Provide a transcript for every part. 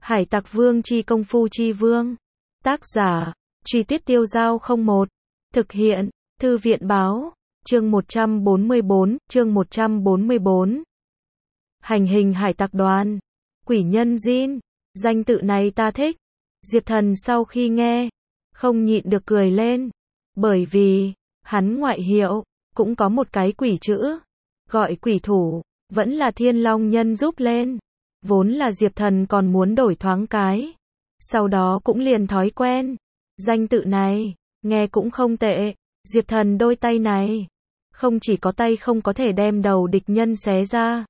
Hải tặc vương chi công phu chi vương. Tác giả, Truy Tuyết Tiêu Giao 01. Thực hiện, Thư viện báo. Chương 144. Hành hình hải tặc đoàn. Quỷ nhân Jin. Danh tự này ta thích. Diệp Thần sau khi nghe, không nhịn được cười lên. Bởi vì, hắn ngoại hiệu, cũng có một cái quỷ chữ. Gọi quỷ thủ, vẫn là Thiên Long Nhân giúp lên. Vốn là Diệp Thần còn muốn đổi thoáng cái. Sau đó cũng liền thói quen. Danh tự này, nghe cũng không tệ. Diệp Thần đôi tay này, không chỉ có tay không có thể đem đầu địch nhân xé ra.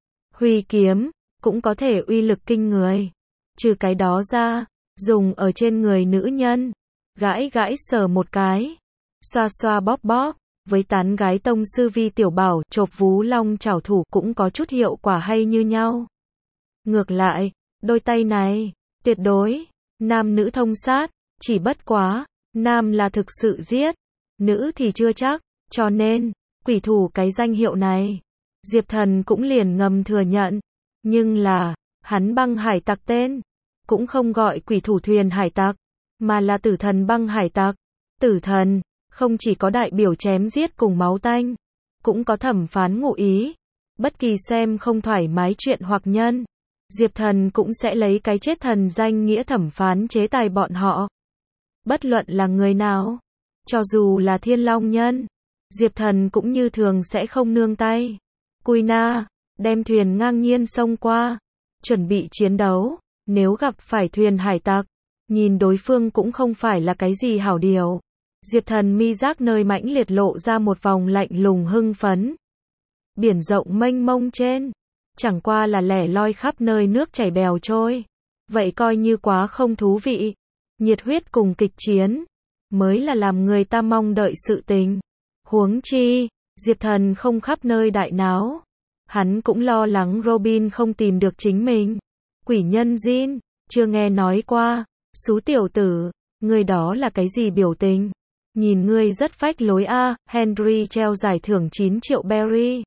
Huy kiếm, cũng có thể uy lực kinh người. Trừ cái đó ra, dùng ở trên người nữ nhân. Gãi gãi sờ một cái. Xoa xoa bóp bóp. Với tán gái tông sư Vi Tiểu Bảo chộp vú long chảo thủ cũng có chút hiệu quả hay như nhau. Ngược lại, đôi tay này, tuyệt đối, nam nữ thông sát, chỉ bất quá, nam là thực sự giết, nữ thì chưa chắc, cho nên, quỷ thủ cái danh hiệu này, Diệp Thần cũng liền ngầm thừa nhận, nhưng là, hắn băng hải tặc tên, cũng không gọi quỷ thủ thuyền hải tặc, mà là tử thần băng hải tặc. Tử thần, không chỉ có đại biểu chém giết cùng máu tanh, cũng có thẩm phán ngụ ý, bất kỳ xem không thoải mái chuyện hoặc nhân. Diệp Thần cũng sẽ lấy cái chết thần danh nghĩa thẩm phán chế tài bọn họ. Bất luận là người nào, cho dù là Thiên Long Nhân, Diệp Thần cũng như thường sẽ không nương tay. Cui na, đem thuyền ngang nhiên xông qua, chuẩn bị chiến đấu, nếu gặp phải thuyền hải tặc, nhìn đối phương cũng không phải là cái gì hảo điều. Diệp Thần mi giác nơi mãnh liệt lộ ra một vòng lạnh lùng hưng phấn. Biển rộng mênh mông trên, chẳng qua là lẻ loi khắp nơi nước chảy bèo trôi. Vậy coi như quá không thú vị. Nhiệt huyết cùng kịch chiến, mới là làm người ta mong đợi sự tình. Huống chi, Diệp Thần không khắp nơi đại náo. Hắn cũng lo lắng Robin không tìm được chính mình. Quỷ nhân Jin, chưa nghe nói qua. Xú tiểu tử, người đó là cái gì biểu tình? Nhìn ngươi rất phách lối a. Henry treo giải thưởng 9 triệu berry.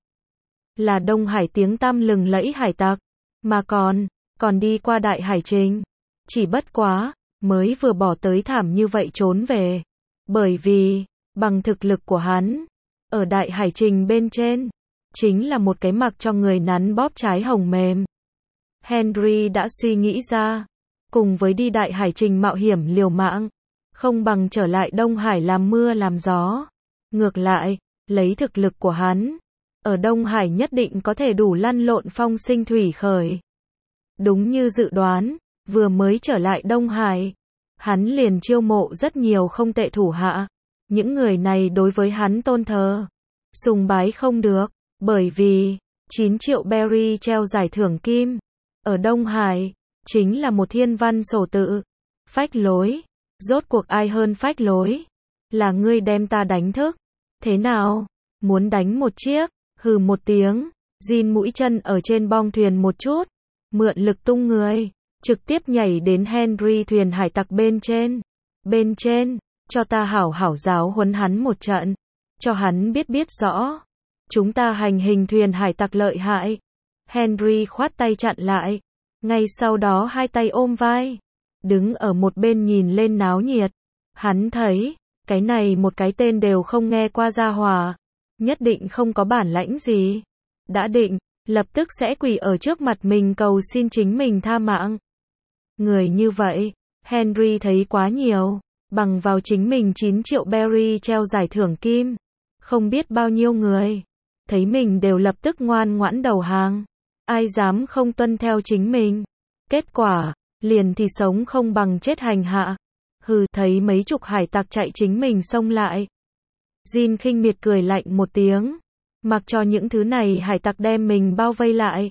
Là Đông Hải tiếng tăm lừng lẫy hải tặc, mà còn đi qua đại hải trình. Chỉ bất quá, mới vừa bỏ tới thảm như vậy trốn về. Bởi vì, bằng thực lực của hắn, ở đại hải trình bên trên, chính là một cái mặc cho người nắn bóp trái hồng mềm. Henry đã suy nghĩ ra, cùng với đi đại hải trình mạo hiểm liều mạng, không bằng trở lại Đông Hải làm mưa làm gió. Ngược lại, lấy thực lực của hắn, ở Đông Hải nhất định có thể đủ lăn lộn phong sinh thủy khởi. Đúng như dự đoán, vừa mới trở lại Đông Hải, hắn liền chiêu mộ rất nhiều không tệ thủ hạ. Những người này đối với hắn tôn thờ, sùng bái không được, bởi vì 9 triệu berry treo giải thưởng kim. Ở Đông Hải, chính là một thiên văn sổ tự. Phách lối, rốt cuộc ai hơn phách lối? Là ngươi đem ta đánh thức. Thế nào? Muốn đánh một chiếc? Hừ một tiếng, Jin mũi chân ở trên bong thuyền một chút, mượn lực tung người, trực tiếp nhảy đến Henry thuyền hải tặc bên trên. Bên trên, cho ta hảo hảo giáo huấn hắn một trận, cho hắn biết rõ. Chúng ta hành hình thuyền hải tặc lợi hại. Henry khoát tay chặn lại, ngay sau đó hai tay ôm vai, đứng ở một bên nhìn lên náo nhiệt. Hắn thấy, cái này một cái tên đều không nghe qua gia hỏa, nhất định không có bản lãnh gì. Đã định, lập tức sẽ quỳ ở trước mặt mình cầu xin chính mình tha mạng. Người như vậy, Henry thấy quá nhiều, bằng vào chính mình 9 triệu berry treo giải thưởng kim. Không biết bao nhiêu người, thấy mình đều lập tức ngoan ngoãn đầu hàng. Ai dám không tuân theo chính mình. Kết quả, liền thì sống không bằng chết hành hạ. Hừ, thấy mấy chục hải tặc chạy chính mình xông lại. Jin khinh miệt cười lạnh một tiếng, mặc cho những thứ này hải tặc đem mình bao vây lại.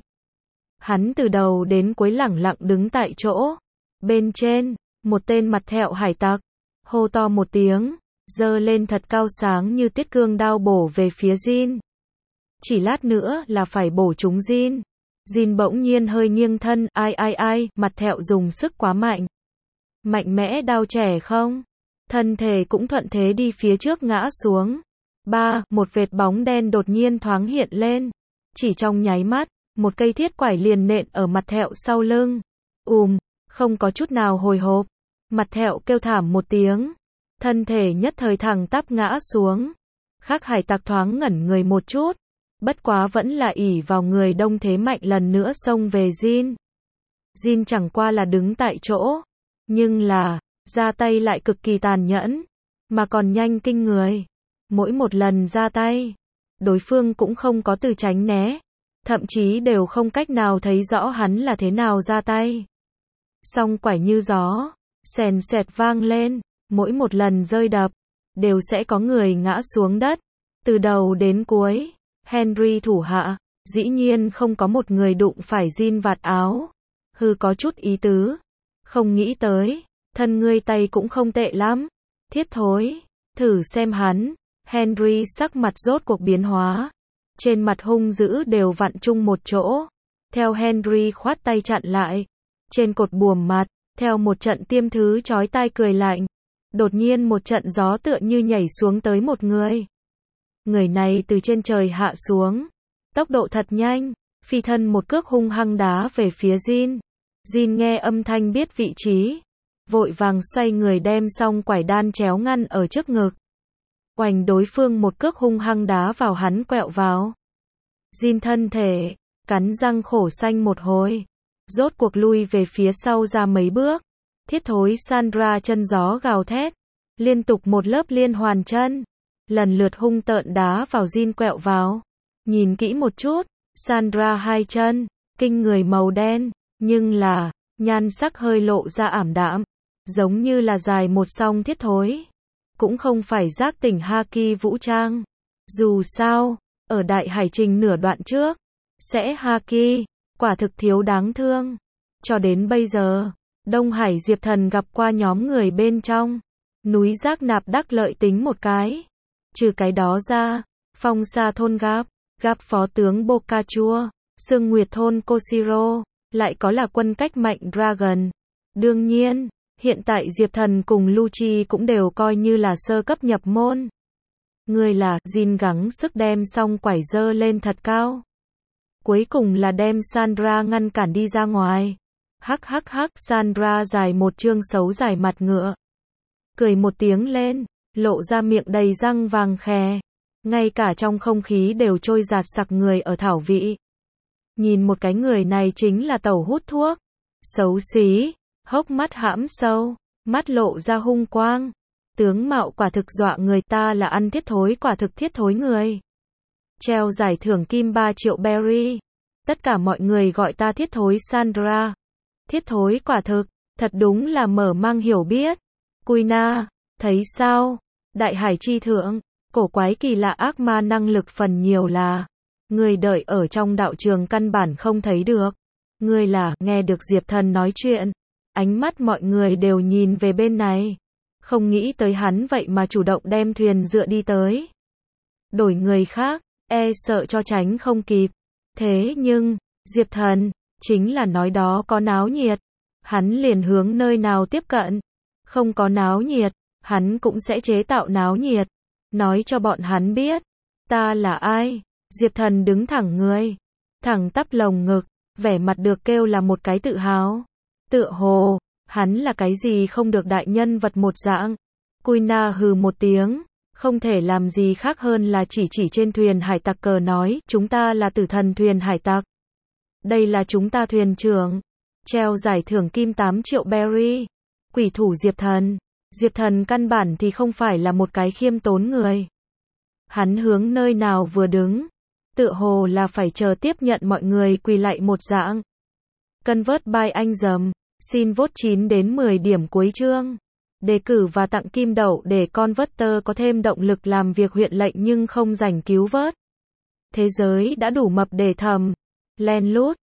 Hắn từ đầu đến cuối lẳng lặng đứng tại chỗ. Bên trên, một tên mặt thẹo hải tặc, hô to một tiếng, giơ lên thật cao sáng như tiết cương đao bổ về phía Jin. Chỉ lát nữa là phải bổ trúng Jin. Jin bỗng nhiên hơi nghiêng thân, ai, mặt thẹo dùng sức quá mạnh. Mạnh mẽ đao trẻ không? Thân thể cũng thuận thế đi phía trước ngã xuống. Một vệt bóng đen đột nhiên thoáng hiện lên. Chỉ trong nháy mắt, một cây thiết quải liền nện ở mặt thẹo sau lưng. không có chút nào hồi hộp, mặt thẹo kêu thảm một tiếng, thân thể nhất thời thẳng tắp ngã xuống. Khác hải tặc thoáng ngẩn người một chút, bất quá vẫn là ỷ vào người đông thế mạnh lần nữa xông về Jin. Jin chẳng qua là đứng tại chỗ, nhưng là, ra tay lại cực kỳ tàn nhẫn, mà còn nhanh kinh người. Mỗi một lần ra tay, đối phương cũng không có từ tránh né, thậm chí đều không cách nào thấy rõ hắn là thế nào ra tay. Song quải như gió, xèn xoẹt vang lên, mỗi một lần rơi đập, đều sẽ có người ngã xuống đất. Từ đầu đến cuối, Henry thủ hạ, dĩ nhiên không có một người đụng phải Jin vạt áo. Hừ, có chút ý tứ. Không nghĩ tới, thân ngươi tay cũng không tệ lắm. Thiết thối, thử xem hắn. Henry sắc mặt rốt cuộc biến hóa. Trên mặt hung dữ đều vặn chung một chỗ. Theo Henry khoát tay chặn lại. Trên cột buồm mặt, theo một trận tiêm thứ chói tai cười lạnh. Đột nhiên một trận gió tựa như nhảy xuống tới một người. Người này từ trên trời hạ xuống. Tốc độ thật nhanh, phi thân một cước hung hăng đá về phía Jin. Jin nghe âm thanh biết vị trí. Vội vàng xoay người đem xong quải đan chéo ngăn ở trước ngực. Oành đối phương một cước hung hăng đá vào hắn quẹo vào. Jin thân thể, cắn răng khổ xanh một hồi. Rốt cuộc lui về phía sau ra mấy bước. Thiết thối Sandra chân gió gào thét. Liên tục một lớp liên hoàn chân. Lần lượt hung tợn đá vào Jin quẹo vào. Nhìn kỹ một chút, Sandra hai chân, kinh người màu đen, nhưng là, nhan sắc hơi lộ ra ảm đạm, giống như là dài một song thiết thối. Cũng không phải giác tỉnh Haki vũ trang. Dù sao, ở đại hải trình nửa đoạn trước, sẽ Haki, quả thực thiếu đáng thương. Cho đến bây giờ, Đông Hải Diệp Thần gặp qua nhóm người bên trong. Núi Giác Nạp đắc lợi tính một cái. Trừ cái đó ra, Phong Sa thôn gặp phó tướng Bokachua, Sương Nguyệt thôn Koshiro, lại có là quân cách mạnh Dragon. Đương nhiên, hiện tại Diệp Thần cùng Lucci cũng đều coi như là sơ cấp nhập môn. Người là, Jin gắng sức đem xong quải dơ lên thật cao. Cuối cùng là đem Sandra ngăn cản đi ra ngoài. Hắc hắc hắc, Sandra dài một trương xấu dài mặt ngựa. Cười một tiếng lên, lộ ra miệng đầy răng vàng khè. Ngay cả trong không khí đều trôi giạt sặc người ở thảo vị. Nhìn một cái người này chính là tẩu hút thuốc. Xấu xí, hốc mắt hãm sâu, mắt lộ ra hung quang. Tướng mạo quả thực dọa người ta là ăn thiết thối quả thực thiết thối người. Treo giải thưởng kim 3 triệu berry. Tất cả mọi người gọi ta thiết thối Sandra. Thiết thối quả thực, thật đúng là mở mang hiểu biết. Kuina, thấy sao? Đại hải chi thượng, cổ quái kỳ lạ ác ma năng lực phần nhiều là người đợi ở trong đạo trường căn bản không thấy được. Người là, nghe được Diệp Thần nói chuyện. Ánh mắt mọi người đều nhìn về bên này. Không nghĩ tới hắn vậy mà chủ động đem thuyền dựa đi tới. Đổi người khác, e sợ cho tránh không kịp. Thế nhưng, Diệp Thần, chính là nói đó có náo nhiệt. Hắn liền hướng nơi nào tiếp cận. Không có náo nhiệt, hắn cũng sẽ chế tạo náo nhiệt. Nói cho bọn hắn biết, ta là ai? Diệp Thần đứng thẳng người, thẳng tắp lồng ngực, vẻ mặt được kêu là một cái tự hào. Tựa hồ, hắn là cái gì không được đại nhân vật một dạng. Kuina hừ một tiếng, không thể làm gì khác hơn là chỉ trên thuyền hải tặc cờ nói, chúng ta là tử thần thuyền hải tặc. Đây là chúng ta thuyền trưởng. Treo giải thưởng kim 8 triệu berry. Quỷ thủ Diệp Thần. Diệp Thần căn bản thì không phải là một cái khiêm tốn người. Hắn hướng nơi nào vừa đứng, tựa hồ là phải chờ tiếp nhận mọi người quỳ lạy một dạng. Convert by anh dầm, xin vote 9 đến 10 điểm cuối chương. Đề cử và tặng kim đậu để Converter có thêm động lực làm việc huyện lệnh nhưng không rảnh cứu vớt. Thế giới đã đủ mập để thầm. Len lút.